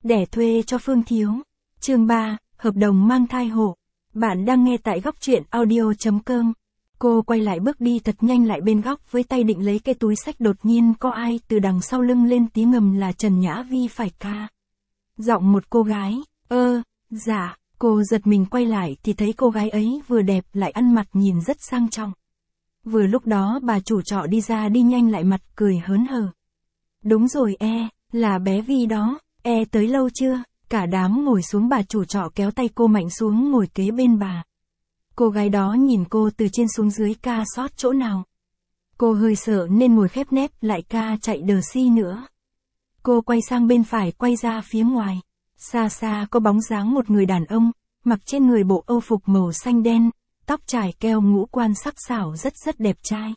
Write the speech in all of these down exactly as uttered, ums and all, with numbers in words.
đẻ thuê cho Phương Thiếu. Chương ba, hợp đồng mang thai hộ. Bạn đang nghe tại góc truyện audio chấm com. Cô quay lại bước đi thật nhanh lại bên góc với tay định lấy cái túi xách, đột nhiên có ai từ đằng sau lưng lên tiếng ngầm là Trần Nhã Vi phải ca. Giọng một cô gái, ơ, dạ, cô giật mình quay lại thì thấy cô gái ấy vừa đẹp lại ăn mặc nhìn rất sang trọng. Vừa lúc đó bà chủ trọ đi ra đi nhanh lại mặt cười hớn hở. Đúng rồi e, là bé Vi đó, e tới lâu chưa? Cả đám ngồi xuống, bà chủ trọ kéo tay cô mạnh xuống ngồi kế bên bà. Cô gái đó nhìn cô từ trên xuống dưới, ca sót chỗ nào. Cô hơi sợ nên ngồi khép nép lại, ca chạy đờ si nữa. Cô quay sang bên phải, quay ra phía ngoài. Xa xa có bóng dáng một người đàn ông, mặc trên người bộ âu phục màu xanh đen, tóc trải keo, ngũ quan sắc sảo, rất rất đẹp trai.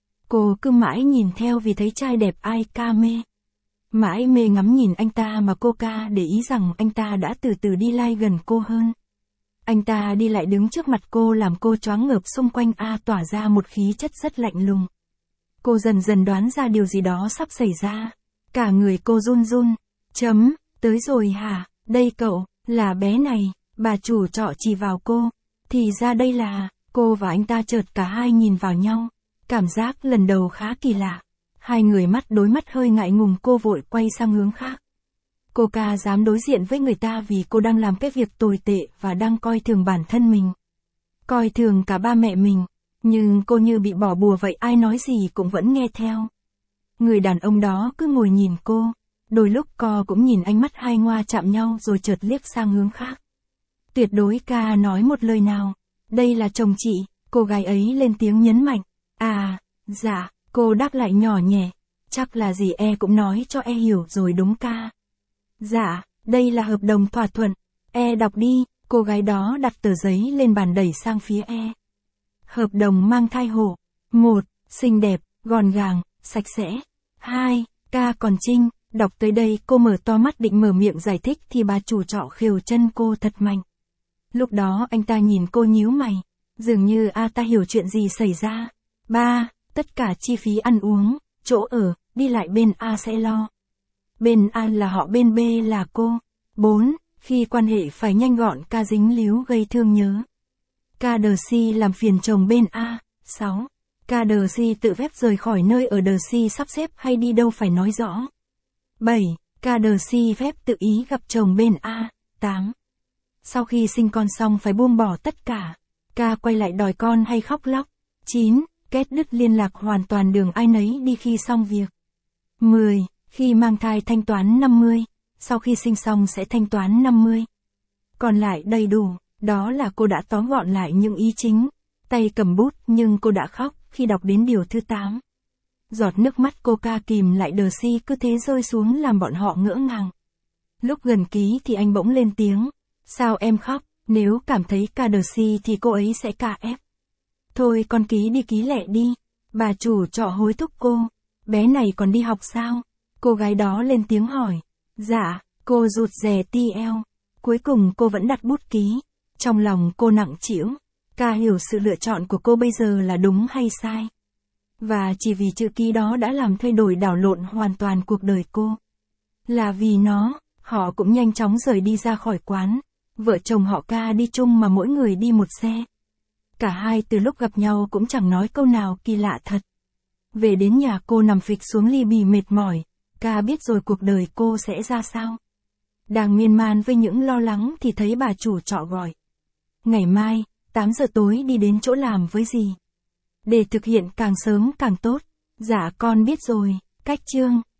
Cô cứ mãi nhìn theo vì thấy trai đẹp ai ca mê. Mãi mê ngắm nhìn anh ta mà cô ca để ý rằng anh ta đã từ từ đi lai gần cô hơn. Anh ta đi lại đứng trước mặt cô làm cô choáng ngợp, xung quanh a tỏa ra một khí chất rất lạnh lùng. Cô dần dần đoán ra điều gì đó sắp xảy ra. Cả người cô run run. Chấm, tới rồi hả? Đây cậu, là bé này. Bà chủ trọ chỉ vào cô. Thì ra đây là, cô và anh ta chợt cả hai nhìn vào nhau. Cảm giác lần đầu khá kỳ lạ. Hai người mắt đối mắt hơi ngại ngùng, cô vội quay sang hướng khác. Cô ca dám đối diện với người ta vì cô đang làm cái việc tồi tệ và đang coi thường bản thân mình. Coi thường cả ba mẹ mình. Nhưng cô như bị bỏ bùa vậy, ai nói gì cũng vẫn nghe theo. Người đàn ông đó cứ ngồi nhìn cô. Đôi lúc co cũng nhìn, ánh mắt hai ngoa chạm nhau rồi chợt liếc sang hướng khác. Tuyệt đối ca nói một lời nào. Đây là chồng chị, cô gái ấy lên tiếng nhấn mạnh. À, dạ, cô đáp lại nhỏ nhẹ. Chắc là gì e cũng nói cho e hiểu rồi đúng ca. Dạ, đây là hợp đồng thỏa thuận. E đọc đi, cô gái đó đặt tờ giấy lên bàn đẩy sang phía e. Hợp đồng mang thai hộ. Một, xinh đẹp, gọn gàng, sạch sẽ. Hai, ca còn trinh. Đọc tới đây cô mở to mắt định mở miệng giải thích thì bà chủ trọ khều chân cô thật mạnh. Lúc đó anh ta nhìn cô nhíu mày. Dường như a ta hiểu chuyện gì xảy ra. Ba, tất cả chi phí ăn uống, chỗ ở, đi lại bên A sẽ lo. Bên A là họ, bên B là cô. Bốn, khi quan hệ phải nhanh gọn, ca dính líu gây thương nhớ. Ca đờ si làm phiền chồng bên A. Sáu, ca đờ si tự phép rời khỏi nơi ở đờ si sắp xếp hay đi đâu phải nói rõ. Bảy, ca đờ si phép tự ý gặp chồng bên A. Tám, sau khi sinh con xong phải buông bỏ tất cả. Ca quay lại đòi con hay khóc lóc. Chín, kết đứt liên lạc hoàn toàn, đường ai nấy đi khi xong việc. Mười, khi mang thai thanh toán năm mươi, sau khi sinh xong sẽ thanh toán năm mươi. Còn lại đầy đủ, đó là cô đã tóm gọn lại những ý chính. Tay cầm bút nhưng cô đã khóc khi đọc đến điều thứ tám. Giọt nước mắt cô ca kìm lại đờ si cứ thế rơi xuống làm bọn họ ngỡ ngàng. Lúc gần ký thì anh bỗng lên tiếng. Sao em khóc? Nếu cảm thấy ca đờ si thì cô ấy sẽ ca ép. Thôi con ký đi, ký lẹ đi. Bà chủ trọ hối thúc cô. Bé này còn đi học sao? Cô gái đó lên tiếng hỏi. Dạ, cô rụt rè ti eo. Cuối cùng cô vẫn đặt bút ký. Trong lòng cô nặng trĩu. Ca hiểu sự lựa chọn của cô bây giờ là đúng hay sai. Và chỉ vì chữ ký đó đã làm thay đổi đảo lộn hoàn toàn cuộc đời cô. Là vì nó, họ cũng nhanh chóng rời đi ra khỏi quán. Vợ chồng họ ca đi chung mà mỗi người đi một xe. Cả hai từ lúc gặp nhau cũng chẳng nói câu nào, kỳ lạ thật. Về đến nhà cô nằm phịch xuống ly bì mệt mỏi. Ca biết rồi cuộc đời cô sẽ ra sao. Đang miên man với những lo lắng thì thấy bà chủ trọ gọi. Ngày mai, tám giờ tối đi đến chỗ làm với dì. Để thực hiện càng sớm càng tốt. Dạ con biết rồi, cách chương.